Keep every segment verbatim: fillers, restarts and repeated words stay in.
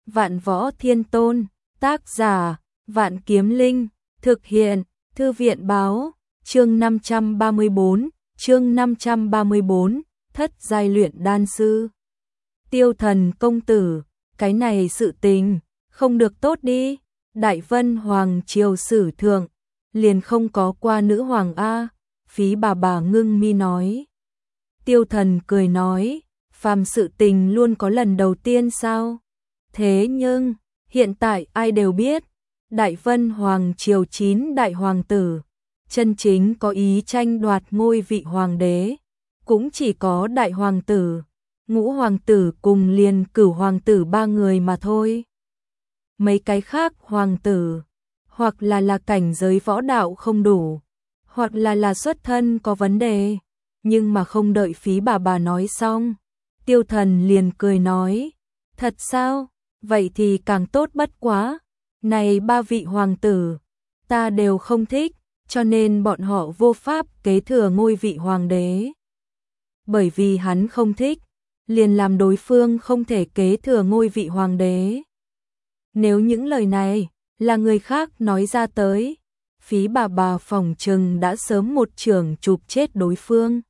Vạn Võ Thiên Tôn, tác giả, Vạn Kiếm Linh, thực hiện, Thư viện báo, chương năm trăm ba mươi bốn, chương năm trăm ba mươi bốn, thất giai luyện đan sư. Tiêu Thần công tử, cái này sự tình, không được tốt đi, Đại Vân Hoàng triều sử thượng, liền không có qua nữ hoàng A, Phí bà bà ngưng mi nói. Tiêu Thần cười nói, phàm sự tình luôn có lần đầu tiên sao? Thế nhưng, hiện tại ai đều biết, Đại Vân Hoàng triều chín đại hoàng tử, chân chính có ý tranh đoạt ngôi vị hoàng đế, cũng chỉ có đại hoàng tử, ngũ hoàng tử cùng liền cửu hoàng tử ba người mà thôi. Mấy cái khác hoàng tử, hoặc là là cảnh giới võ đạo không đủ, hoặc là là xuất thân có vấn đề, nhưng mà không đợi Phí bà bà nói xong, Tiêu Thần liền cười nói, thật sao, vậy thì càng tốt bất quá, này ba vị hoàng tử, ta đều không thích, cho nên bọn họ vô pháp kế thừa ngôi vị hoàng đế. Bởi vì hắn không thích, liền làm đối phương không thể kế thừa ngôi vị hoàng đế. Nếu những lời này là người khác nói ra tới, Phí bà bà phỏng chừng đã sớm một trường chụp chết đối phương.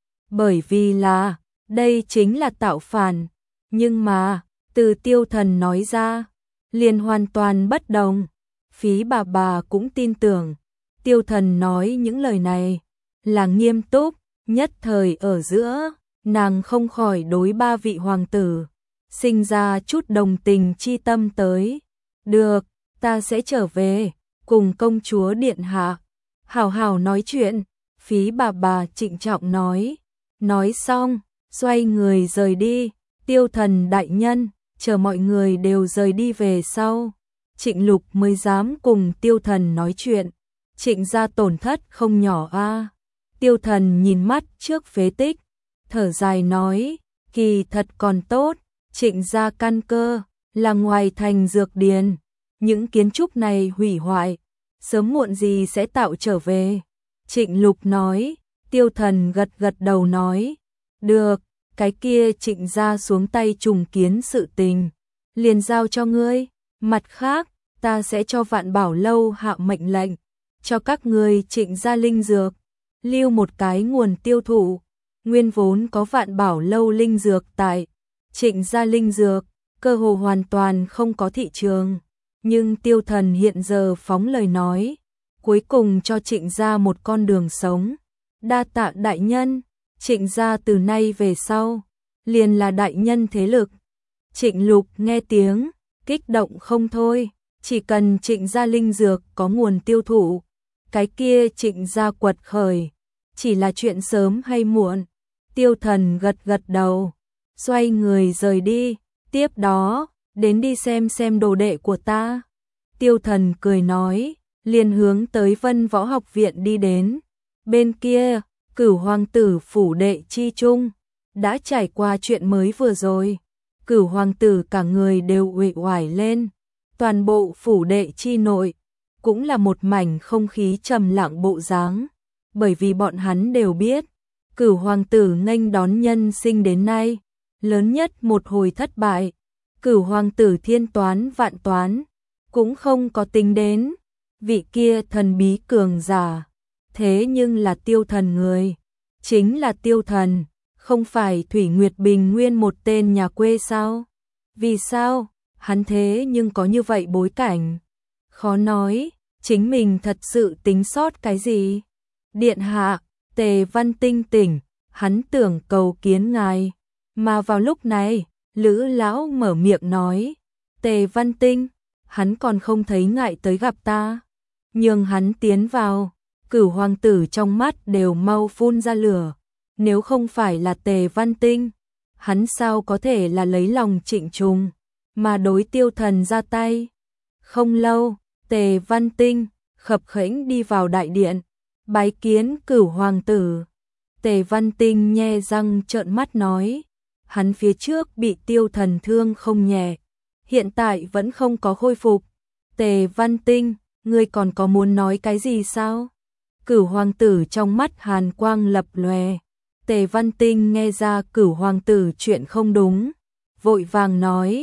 Bởi vì là, đây chính là tạo phản, nhưng mà, từ Tiêu Thần nói ra, liền hoàn toàn bất đồng. Phí bà bà cũng tin tưởng, Tiêu Thần nói những lời này là nghiêm túc, nhất thời ở giữa, nàng không khỏi đối ba vị hoàng tử, sinh ra chút đồng tình chi tâm tới. Được, ta sẽ trở về, cùng công chúa điện hạ, hảo hảo nói chuyện, Phí bà bà trịnh trọng nói. Nói xong, xoay người rời đi, Tiêu Thần đại nhân, chờ mọi người đều rời đi về sau. Trịnh Lục mới dám cùng Tiêu Thần nói chuyện, Trịnh gia tổn thất không nhỏ a. Tiêu Thần nhìn mắt trước phế tích, thở dài nói, kỳ thật còn tốt, Trịnh gia căn cơ, là ngoài thành dược điền, những kiến trúc này hủy hoại, sớm muộn gì sẽ tạo trở về. Trịnh Lục nói, Tiêu Thần gật gật đầu nói, được, cái kia Trịnh gia xuống tay trùng kiến sự tình, liền giao cho ngươi, mặt khác, ta sẽ cho Vạn Bảo lâu hạ mệnh lệnh, cho các ngươi Trịnh gia linh dược, lưu một cái nguồn tiêu thụ, nguyên vốn có Vạn Bảo lâu linh dược tại Trịnh gia linh dược, cơ hồ hoàn toàn không có thị trường, nhưng Tiêu Thần hiện giờ phóng lời nói, cuối cùng cho Trịnh gia một con đường sống. Đa tạ đại nhân, Trịnh gia từ nay về sau, liền là đại nhân thế lực. Trịnh Lục nghe tiếng, kích động không thôi, chỉ cần Trịnh gia linh dược có nguồn tiêu thụ, cái kia Trịnh gia quật khởi, chỉ là chuyện sớm hay muộn. Tiêu Thần gật gật đầu, xoay người rời đi, tiếp đó, đến đi xem xem đồ đệ của ta. Tiêu Thần cười nói, liền hướng tới Vân Võ Học viện đi đến. Bên kia, Cửu hoàng tử phủ đệ chi chung, đã trải qua chuyện mới vừa rồi. Cửu hoàng tử cả người đều uể oải lên, toàn bộ phủ đệ chi nội, cũng là một mảnh không khí trầm lặng bộ dáng, bởi vì bọn hắn đều biết, Cửu hoàng tử nghênh đón nhân sinh đến nay, lớn nhất một hồi thất bại, Cửu hoàng tử thiên toán vạn toán, cũng không có tính đến, vị kia thần bí cường giả. Thế nhưng là Tiêu Thần người, chính là Tiêu Thần, không phải Thủy Nguyệt Bình Nguyên một tên nhà quê sao? Vì sao, hắn thế nhưng có như vậy bối cảnh? Khó nói, chính mình thật sự tính sót cái gì? Điện hạ, Tề Văn Tinh tỉnh, hắn tưởng cầu kiến ngài, mà vào lúc này, Lữ lão mở miệng nói, Tề Văn Tinh, hắn còn không thấy ngại tới gặp ta, nhường hắn tiến vào. Cửu hoàng tử trong mắt đều mau phun ra lửa, nếu không phải là Tề Văn Tinh, hắn sao có thể là lấy lòng Trịnh Trùng, mà đối Tiêu Thần ra tay. Không lâu, Tề Văn Tinh khập khểnh đi vào đại điện, bái kiến Cửu hoàng tử. Tề Văn Tinh nhe răng trợn mắt nói, hắn phía trước bị Tiêu Thần thương không nhẹ, hiện tại vẫn không có khôi phục. Tề Văn Tinh, ngươi còn có muốn nói cái gì sao? Cửu hoàng tử trong mắt hàn quang lập lòe. Tề Văn Tinh nghe ra Cửu hoàng tử chuyện không đúng, vội vàng nói,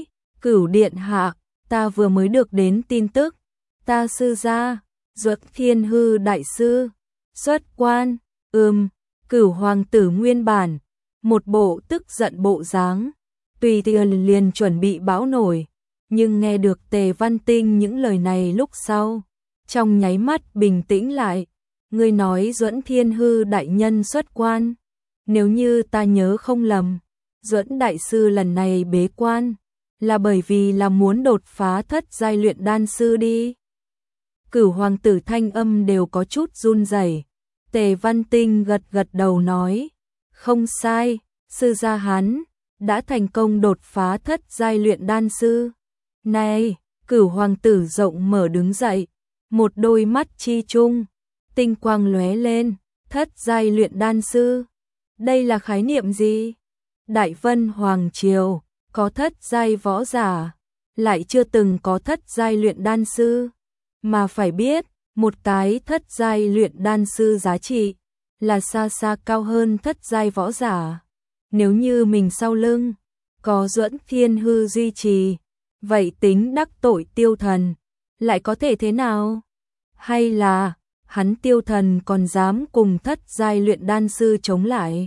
Cửu điện hạ, ta vừa mới được đến tin tức, ta sư gia, Duẫn Thiên Hư đại sư, xuất quan. Ừm, Cửu hoàng tử nguyên bản, một bộ tức giận bộ dáng, tùy tiện liền chuẩn bị bão nổi, nhưng nghe được Tề Văn Tinh những lời này lúc sau, trong nháy mắt bình tĩnh lại. Ngươi nói Duẫn Thiên Hư đại nhân xuất quan, nếu như ta nhớ không lầm, Duẫn đại sư lần này bế quan là bởi vì là muốn đột phá thất giai luyện đan sư đi. Cửu hoàng tử thanh âm đều có chút run rẩy. Tề Văn Tinh gật gật đầu nói, không sai, sư gia hắn đã thành công đột phá thất giai luyện đan sư. Này, Cửu hoàng tử rộng mở đứng dậy, một đôi mắt chi trung, tinh quang lóe lên, thất giai luyện đan sư. Đây là khái niệm gì? Đại Vân Hoàng Triều, có thất giai võ giả, lại chưa từng có thất giai luyện đan sư. Mà phải biết, một cái thất giai luyện đan sư giá trị là xa xa cao hơn thất giai võ giả. Nếu như mình sau lưng có Duẫn Thiên Hư duy trì, vậy tính đắc tội Tiêu Thần lại có thể thế nào? Hay là hắn Tiêu Thần còn dám cùng thất giai luyện đan sư chống lại?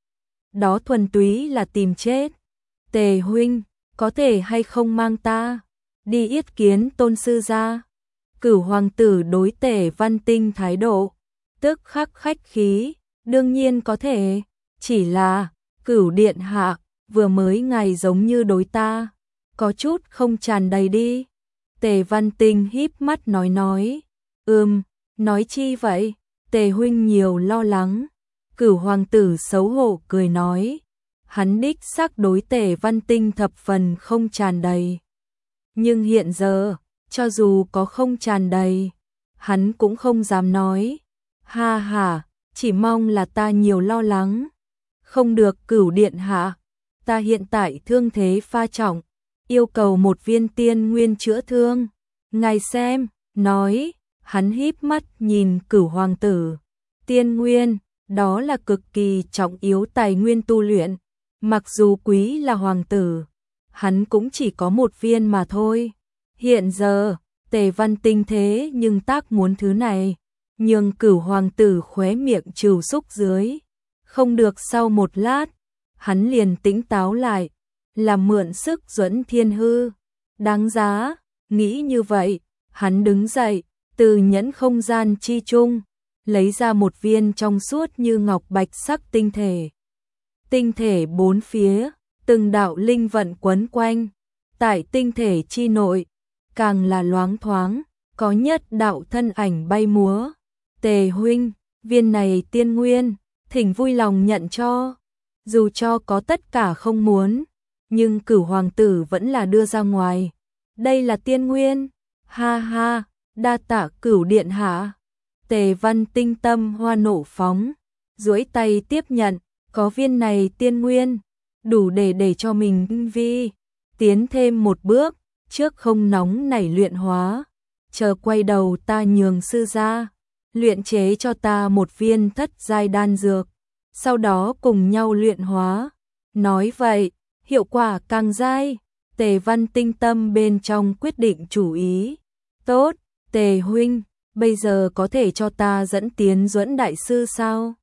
Đó thuần túy là tìm chết. Tề huynh, có thể hay không mang ta đi yết kiến tôn sư gia? Cửu hoàng tử đối Tề Văn Tinh thái độ tức khắc khách khí, đương nhiên có thể, chỉ là Cửu điện hạ, vừa mới ngài giống như đối ta có chút không tràn đầy đi. Tề Văn Tinh híp mắt nói nói, ừm, nói chi vậy? Tề huynh nhiều lo lắng. Cửu hoàng tử xấu hổ cười nói, hắn đích xác đối Tề Văn Tinh thập phần không tràn đầy. Nhưng hiện giờ, cho dù có không tràn đầy, hắn cũng không dám nói. Ha ha, chỉ mong là ta nhiều lo lắng. Không được Cửu điện hạ, ta hiện tại thương thế pha trọng, yêu cầu một viên tiên nguyên chữa thương. Ngài xem, nói, hắn híp mắt nhìn Cửu hoàng tử. Tiên nguyên, đó là cực kỳ trọng yếu tài nguyên tu luyện, mặc dù quý là hoàng tử, hắn cũng chỉ có một viên mà thôi. Hiện giờ, Tề Văn Tinh thế nhưng tác muốn thứ này, nhưng Cửu hoàng tử khóe miệng trừ xúc dưới. Không được, sau một lát, hắn liền tỉnh táo lại, làm mượn sức Duẫn Thiên Hư. Đáng giá, nghĩ như vậy, hắn đứng dậy, từ nhẫn không gian chi trung, lấy ra một viên trong suốt như ngọc bạch sắc tinh thể. Tinh thể bốn phía, từng đạo linh vận quấn quanh, tại tinh thể chi nội, càng là loáng thoáng, có nhất đạo thân ảnh bay múa. Tề huynh, viên này tiên nguyên, thỉnh vui lòng nhận cho. Dù cho có tất cả không muốn, nhưng Cửu hoàng tử vẫn là đưa ra ngoài. Đây là tiên nguyên. Ha ha, đa tạ Cửu điện hạ. Tề Văn Tinh tâm hoa nộ phóng, duỗi tay tiếp nhận, có viên này tiên nguyên, đủ để để cho mình vi tiến thêm một bước, trước không nóng nảy luyện hóa, chờ quay đầu ta nhường sư gia luyện chế cho ta một viên thất giai đan dược, sau đó cùng nhau luyện hóa. Nói vậy, hiệu quả càng dai. Tề Văn Tinh tâm bên trong quyết định chủ ý. Tốt, Tề huynh, bây giờ có thể cho ta dẫn tiến Duẫn đại sư sao?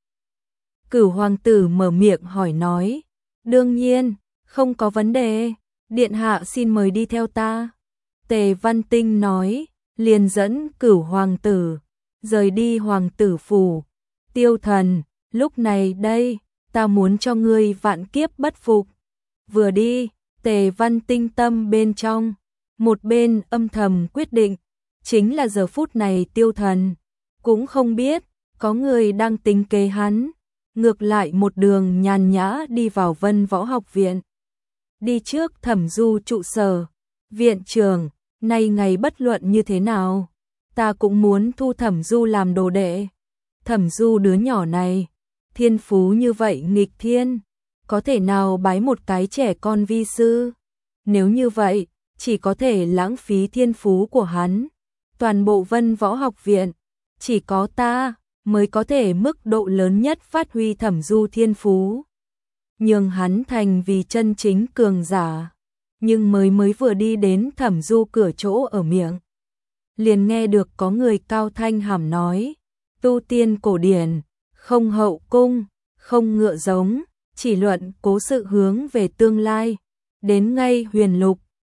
Cửu hoàng tử mở miệng hỏi nói. Đương nhiên, không có vấn đề, điện hạ xin mời đi theo ta. Tề Văn Tinh nói, liền dẫn Cửu hoàng tử rời đi hoàng tử phủ. Tiêu Thần, lúc này đây, ta muốn cho ngươi vạn kiếp bất phục. Vừa đi, Tề Văn Tinh tâm bên trong, một bên âm thầm quyết định, chính là giờ phút này Tiêu Thần cũng không biết có người đang tính kế hắn, ngược lại một đường nhàn nhã đi vào Vân Võ Học viện. Đi trước Thẩm Du trụ sở, viện trưởng, nay ngày bất luận như thế nào, ta cũng muốn thu Thẩm Du làm đồ đệ. Thẩm Du đứa nhỏ này, thiên phú như vậy nghịch thiên, có thể nào bái một cái trẻ con vi sư? Nếu như vậy, chỉ có thể lãng phí thiên phú của hắn. Toàn bộ Vân Võ Học viện, chỉ có ta mới có thể mức độ lớn nhất phát huy Thẩm Du thiên phú, nhường hắn thành vì chân chính cường giả. nhưng mới mới vừa đi đến Thẩm Du cửa chỗ ở miệng, liền nghe được có người cao thanh hàm nói, tu tiên cổ điển, không hậu cung, không ngựa giống, chỉ luận cố sự hướng về tương lai, đến ngay huyền lục,